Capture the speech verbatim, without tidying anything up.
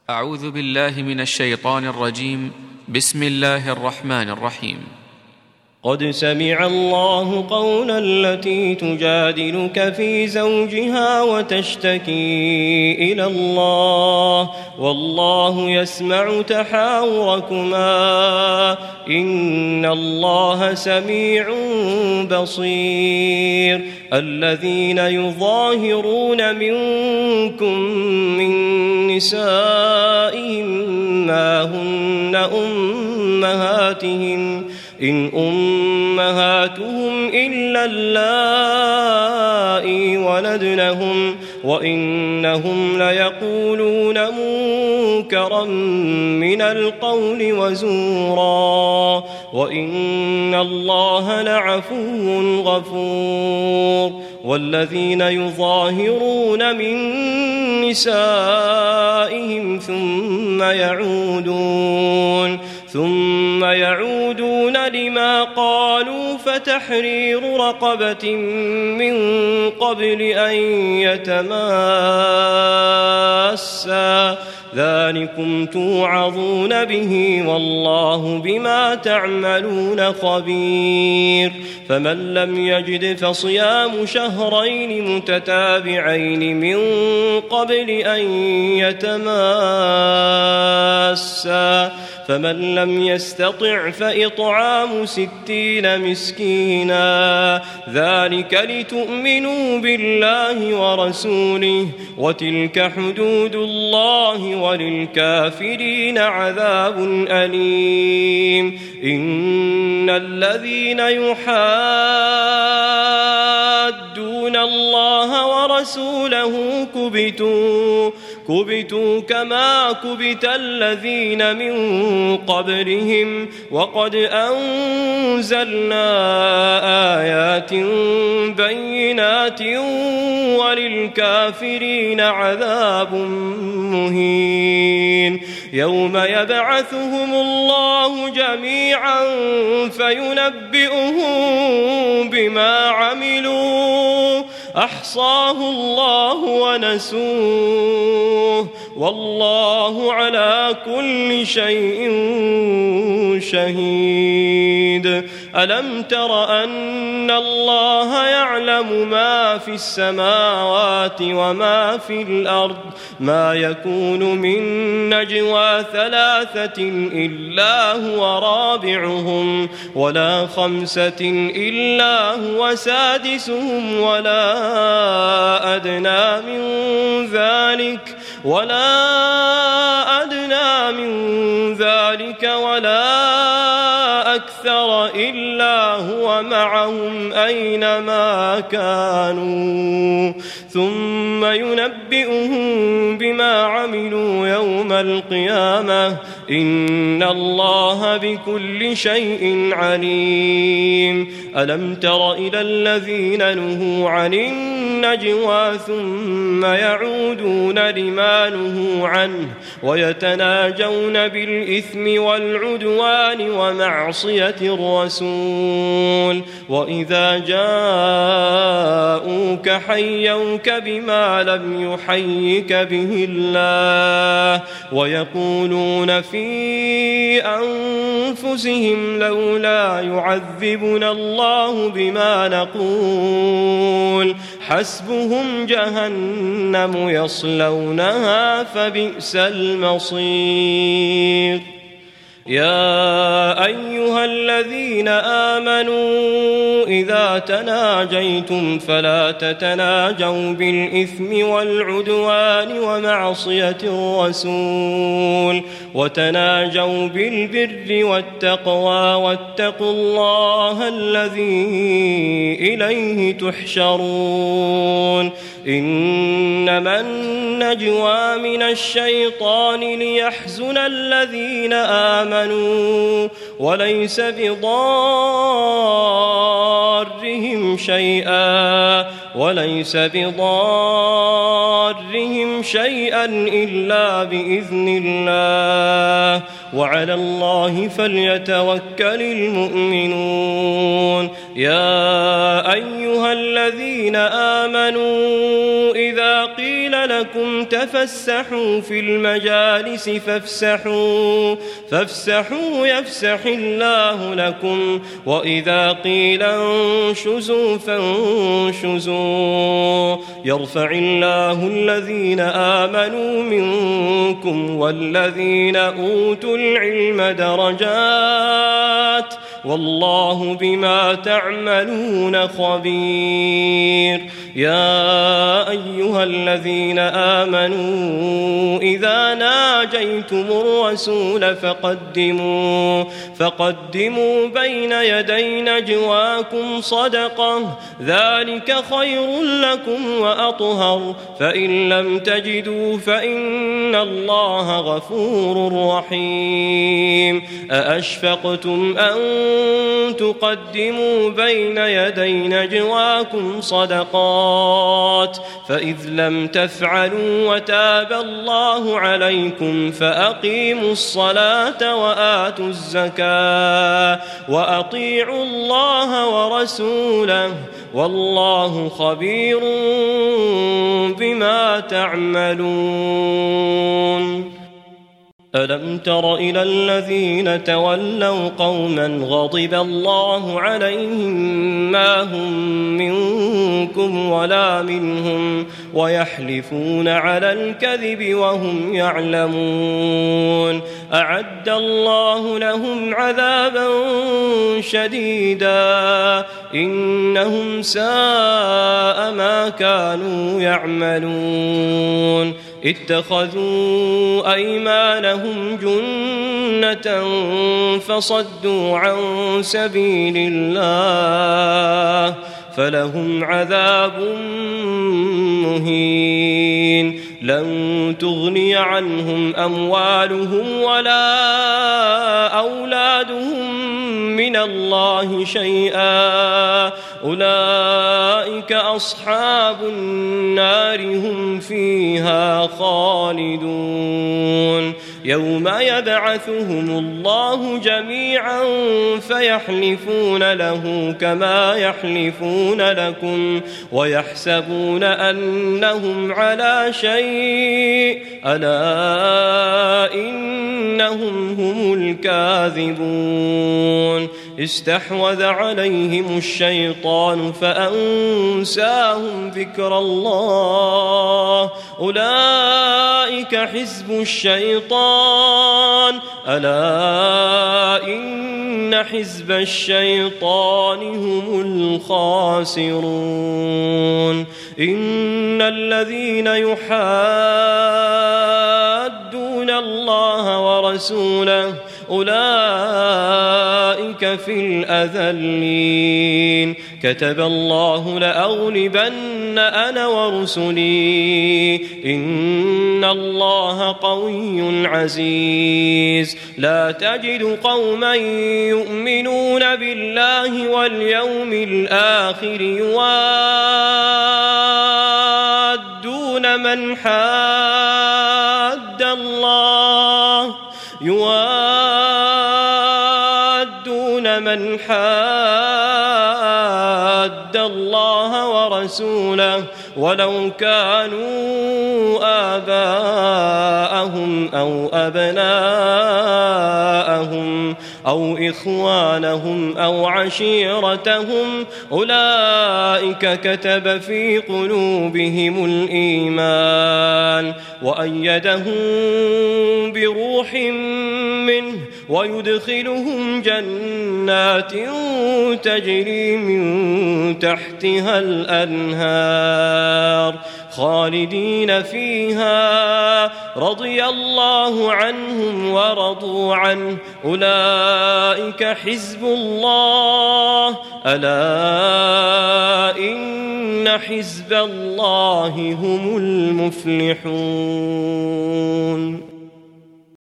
أعوذ بالله من الشيطان الرجيم. بسم الله الرحمن الرحيم. قد سمع الله قول التي تجادلك في زوجها وتشتكي إلى الله والله يسمع تحاوركما إن الله سميع بصير. الذين يظاهرون منكم من نسائهم ما هن أمهاتهم إن أمهاتهم إلا اللائي ولدنهم وإنهم ليقولون منكرا من القول وزورا وإن الله لعفو غفور. والذين يظاهرون من نسائهم ثم يعودون ثم يعودون لما قالوا فتحرير رقبة من قبل أن يتماسا ذلكم توعظون به والله بما تعملون خبير. فمن لم يجد فصيام شهرين متتابعين من قبل أن يتماسا فمن لم يستطع فإطعام ستين مسكينا ذلك لتؤمنوا بالله ورسوله وتلك حدود الله وللكافرين عذاب أليم. إن الذين يحادون الله ورسوله كبتوا كبتوا كما كبت الذين من قبلهم وقد أنزلنا آيات بينات وللكافرين عذاب مهين. يوم يبعثهم الله جميعا فينبئهم بما عملوا أحصاه الله ونسوه والله على كل شيء شهيد. ألم تر أن الله يعلم ما في السماوات وما في الأرض ما يكون من نجوى ثلاثة إلا هو رابعهم ولا خمسة إلا هو سادسهم ولا أدنى من ذلك ولا أدنى من ذلك ولا أكثر إلا هو معهم أينما كانوا ثم ينبئهم بما عملوا يوم القيامة إن الله بكل شيء عليم. ألم تر إلى الذين نهوا عن النجوى ثم يعودون لما نهوا عنه ويتناجون بالإثم والعدوان ومعصية الرسول وإذا جاءوك حيوك بما لم يحيك به الله ويقولون في أنفسهم لولا يعذبنا الله بما نقول حسبهم جهنم يصلونها فبئس المصير. يا أيها الذين آمنوا إذا تناجيتم فلا تتناجوا بالإثم والعدوان ومعصية الرسول وتناجوا بالبر والتقوى واتقوا الله الذي إليه تحشرون. إنما النجوى من الشيطان ليحزن الذين آمنوا وليس بضارهم شيئا وليس بضارهم أمرهم شيئا إلا بإذن الله وعلى الله فليتوكل المؤمنون. يا أيها الذين آمنوا إذا قيل لكم تفسحوا في المجالس فافسحوا فافسحوا يفسح الله لكم وإذا قيل انشزوا فانشزوا يرفع الله الذين آمنوا منكم والذين أوتوا العلم درجات والله بما تعملون خبير. يا أيها الذين آمنوا إذا ناجيتم الرسول فقدموا فقدموا بين يدي نجواكم صدقة ذلك خير لكم وأطهر فإن لم تجدوا فإن الله غفور رحيم. أأشفقتم أن تقدموا بين يدي نجواكم صدقات فإذ لم تفعلوا وتاب الله عليكم فأقيموا الصلاة وآتوا الزكاة وأطيعوا الله ورسوله والله خبير بما تعملون. ألم تر إلى الذين تولوا قوما غضب الله عليهم ما هم منكم ولا منهم ويحلفون على الكذب وهم يعلمون أعد الله لهم عذابا شديدا إنهم ساء ما كانوا يعملون. اتخذوا أيمانهم جنة فصدوا عن سبيل الله فلهم عذاب مهين. لن تغني عنهم أموالهم ولا أولادهم من الله شيئا أولئك أصحاب النار هم فيها خالدون. يوم يبعثهم الله جميعا فيحلفون له كما يحلفون لكم ويحسبون أنهم على شيء ألا إنهم هم الكاذبون. استحوذ عليهم الشيطان فأنساهم ذكر الله أولئك حزب الشيطان ألا إن حزب الشيطان هم الخاسرون. إن الذين يحادون الله ورسوله أولئك في الأذلين. كتب الله لأغلبن أنا ورسلي إن الله قوي عزيز. لا تجد قوما يؤمنون بالله واليوم الآخر يوادون من حاد الله يوادون من حاد الله ورسوله ولو كانوا آباءهم أو أبناءهم أو إخوانهم أو عشيرتهم أولئك كتب في قلوبهم الإيمان وأيدهم بروح منه ويدخلهم جنات تجري من تحتها الأنهار خالدين فيها رضي الله عنهم ورضوا عنه أولئك حزب الله ألا إن حزب الله هم المفلحون.